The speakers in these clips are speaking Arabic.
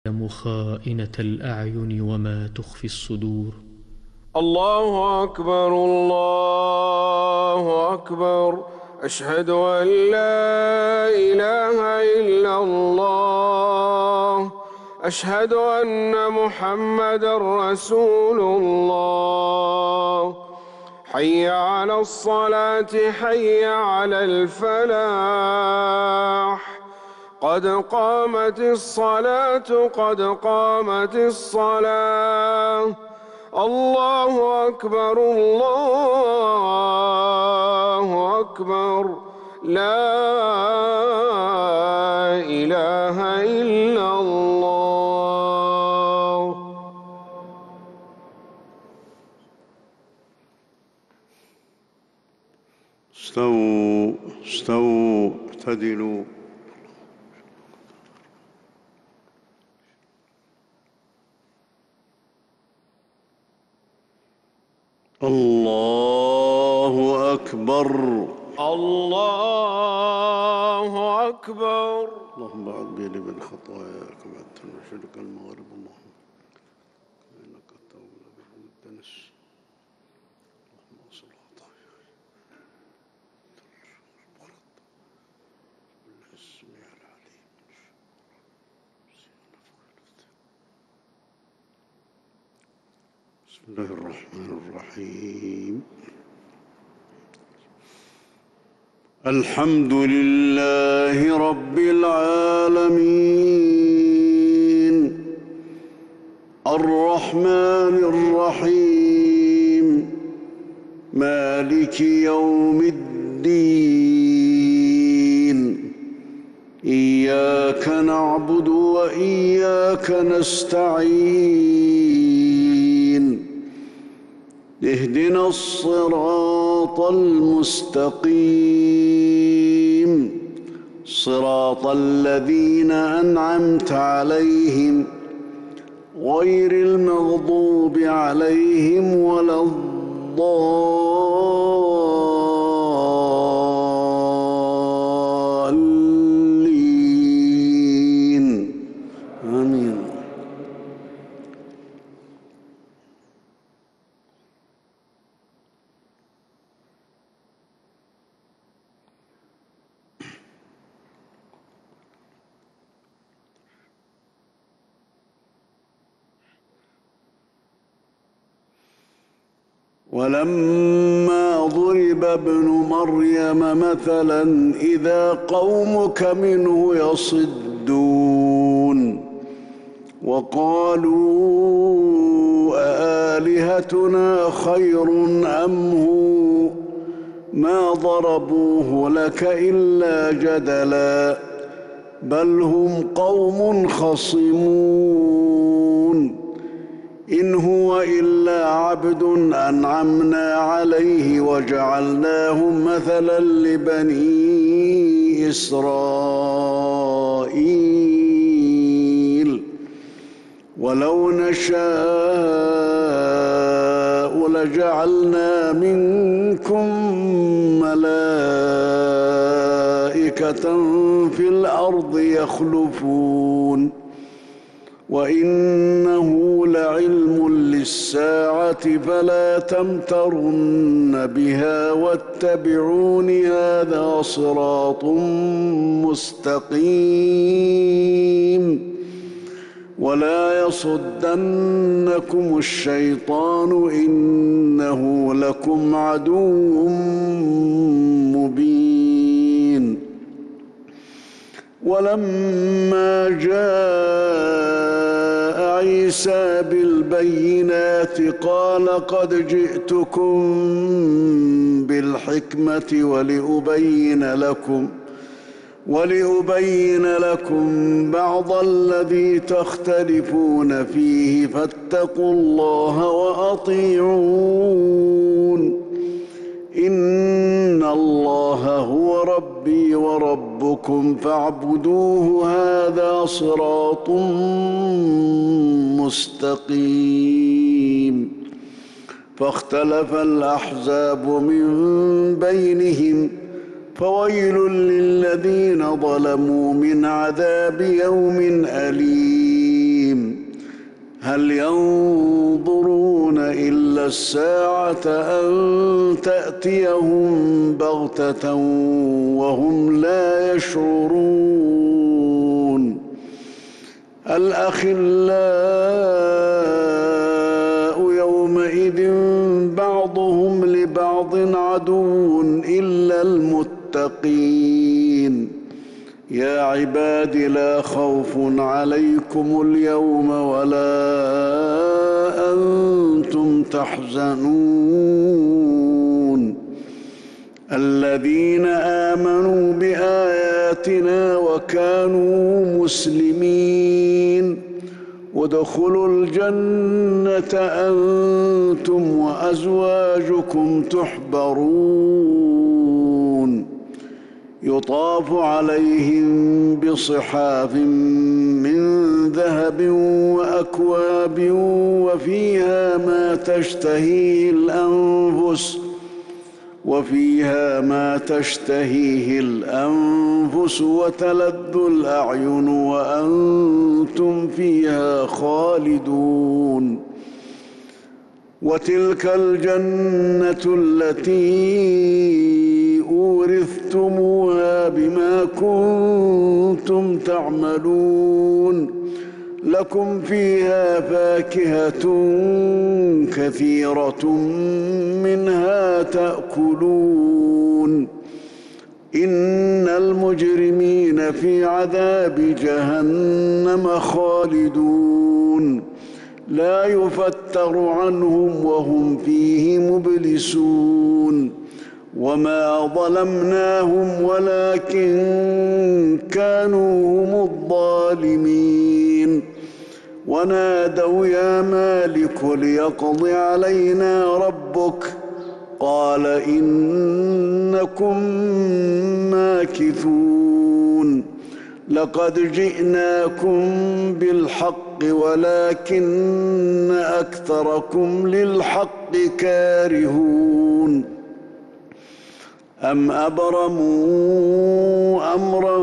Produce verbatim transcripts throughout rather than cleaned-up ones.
يعلم خائنة الأعين وما تخفي الصدور. الله أكبر الله أكبر، أشهد أن لا إله إلا الله، أشهد أن محمدًا رسول الله. حي على الصلاة حي على الفلاح، قد قامت الصلاة قد قامت الصلاة. الله أكبر الله أكبر، لا إله إلا الله. استووا استووا اعتدلوا. الله أكبر الله أكبر. اللهم بعد بيني من خطاياك بعد تنشرك المغرب. اللهم إنك التوب الأبيض الدنس. اللهم اغسل خطاياي بالاسمع العليم. بسم الله الرحمن الرحيم. الحمد لله رب العالمين، الرحمن الرحيم، مالك يوم الدين. إياك نعبد وإياك نستعين. اهدنا الصراط المستقيم، صراط الذين أنعمت عليهم غير المغضوب عليهم ولا الضالين. آمين. ولما ضرب ابن مريم مثلا إذا قومك منه يصدون وقالوا أآلهتنا خير أم هو ما ضربوه لك إلا جدلا بل هم قوم خصمون. إن هو إلا عبد أنعمنا عليه وجعلناه مثلا لبني إسرائيل. ولو نشاء لجعلنا منكم ملائكة في الأرض يخلفون وإنه لعلم للساعة فلا تمترن بها واتبعون هذا صراط مستقيم. ولا يصدنكم الشيطان إنه لكم عدو مبين. ولما جاء عيسى بالبينات قال قد جئتكم بالحكمة ولأبين لكم ولأبين لكم بعض الذي تختلفون فيه فاتقوا الله وأطيعون. إن الله هو ربي وربكم فاعبدوه هذا صراط مستقيم. فاختلف الأحزاب من بينهم فويل للذين ظلموا من عذاب يوم أليم. هل ينظرون إلا الساعة أن تأتيهم بغتة وهم لا يشعرون الأخلاء يومئذ بعضهم لبعض عدو إلا المتقين يا عباد لا خوف عليكم اليوم ولا أنتم تحزنون الذين آمنوا بآياتنا وكانوا مسلمين ادخلوا الجنة أنتم وأزواجكم تحبرون يطاف عليهم بصحاف من ذهب وأكواب وفيها ما تشتهيه الأنفس وفيها ما تشتهيه الأنفس وتلذ الأعين وأنتم فيها خالدون وتلك الجنة التي أورثتموها بما كنتم تعملون لكم فيها فاكهة كثيرة منها تأكلون إن المجرمين في عذاب جهنم خالدون لا يفتر عنهم وهم فيه مبلسون وما ظلمناهم ولكن كانوا هم الظالمين ونادوا يا مالك ليقض علينا ربك قال إنكم ماكثون لقد جئناكم بالحق ولكن أكثركم للحق كارهون أم أبرموا أمرا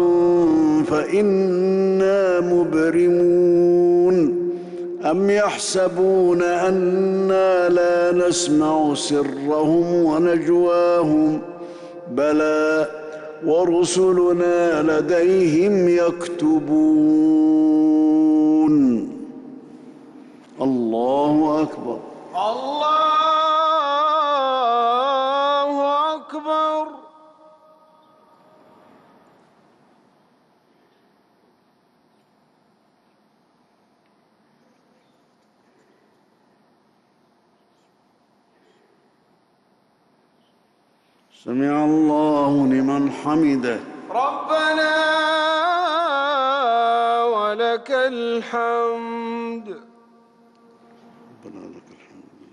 فإنا مبرمون أم يحسبون أنا لا نسمع سرهم ونجواهم بلى ورسلنا لديهم يكتبون الله أكبر الله أكبر سمع الله لمن حمده ربنا ولك الحمد ربنا لك الحمد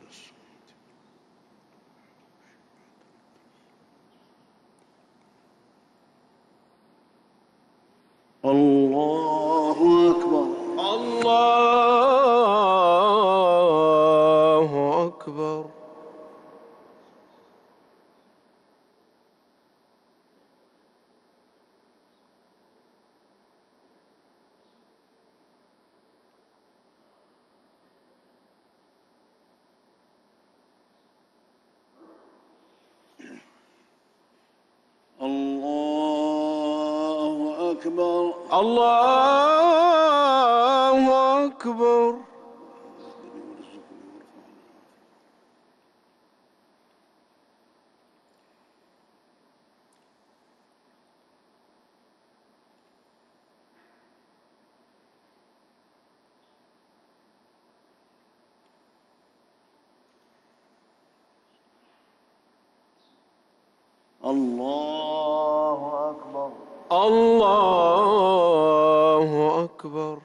الله أكبر الله أكبر الله أكبر الله أكبر الله أكبر الله أكبر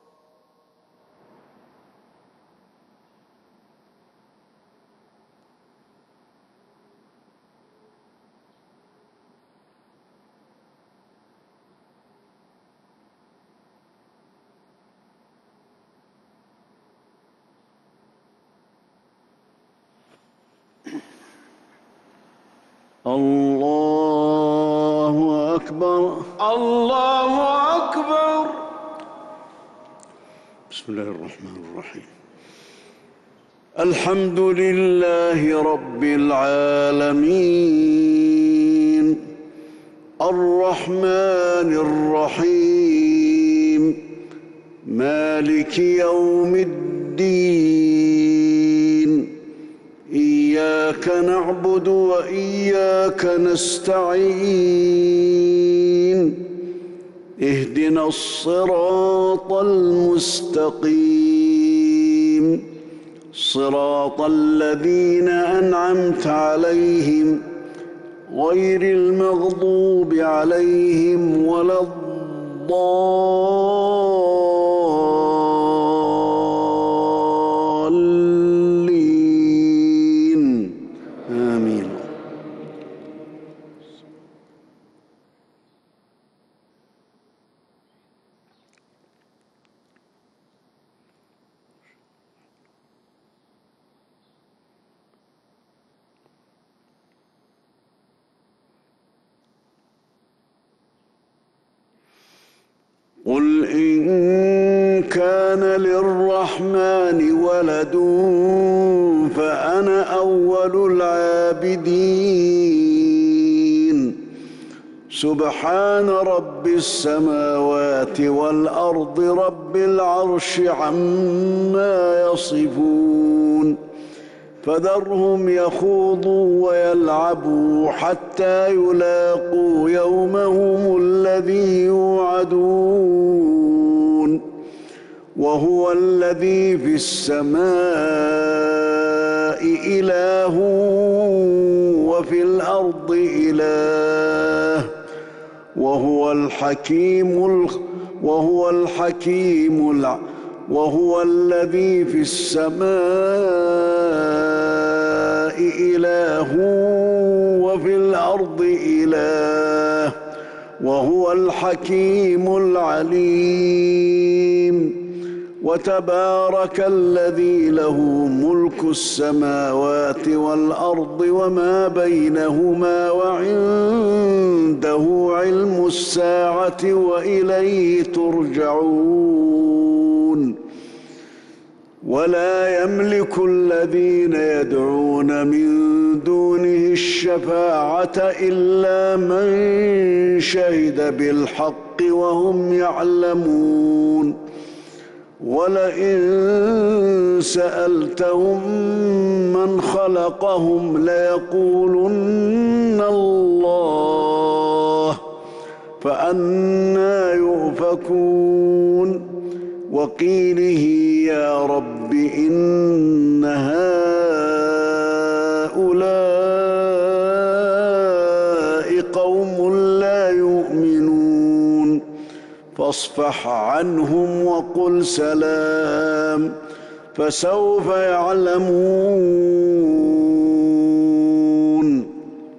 الله أكبر الله أكبر بسم الله الرحمن الرحيم الحمد لله رب العالمين الرحمن الرحيم مالك يوم الدين إياك نعبد وإياك نستعين اهدنا الصراط المستقيم صراط الذين أنعمت عليهم غير المغضوب عليهم ولا الضالين آمين. قل إن كان للرحمن ولد فأنا أول العابدين سبحان رب السماوات والأرض رب العرش عما يصفون فذرهم يخوضوا ويلعبوا حتى يلاقوا يومهم الذي يوعدون وهو الذي في السماء إله وفي الأرض إله وهو الحكيم وهو الحكيم الع وهو الذي في السماء إله وفي الأرض إله وهو الحكيم العليم وتبارك الذي له ملك السماوات والأرض وما بينهما وعنده علم الساعة وإليه ترجعون ولا يملك الذين يدعون من دونه الشفاعة إلا من شهد بالحق وهم يعلمون ولئن سألتهم من خلقهم ليقولن الله فأنى يؤفكون وقيله يا رب إن هؤلاء قوم لا يؤمنون فاصفح عنهم وقل سلام فسوف يعلمون.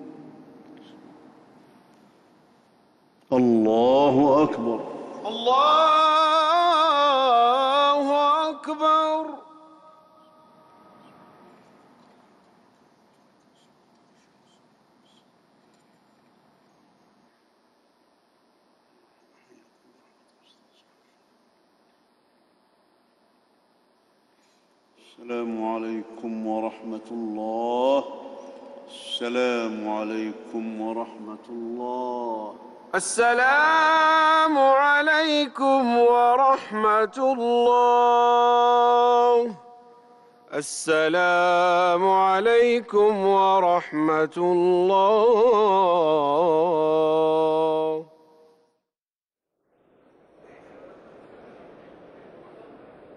الله أكبر. الله أكبر. السلام عليكم ورحمة الله. السلام عليكم ورحمة الله. السلام عليكم ورحمة الله. السلام عليكم ورحمة الله.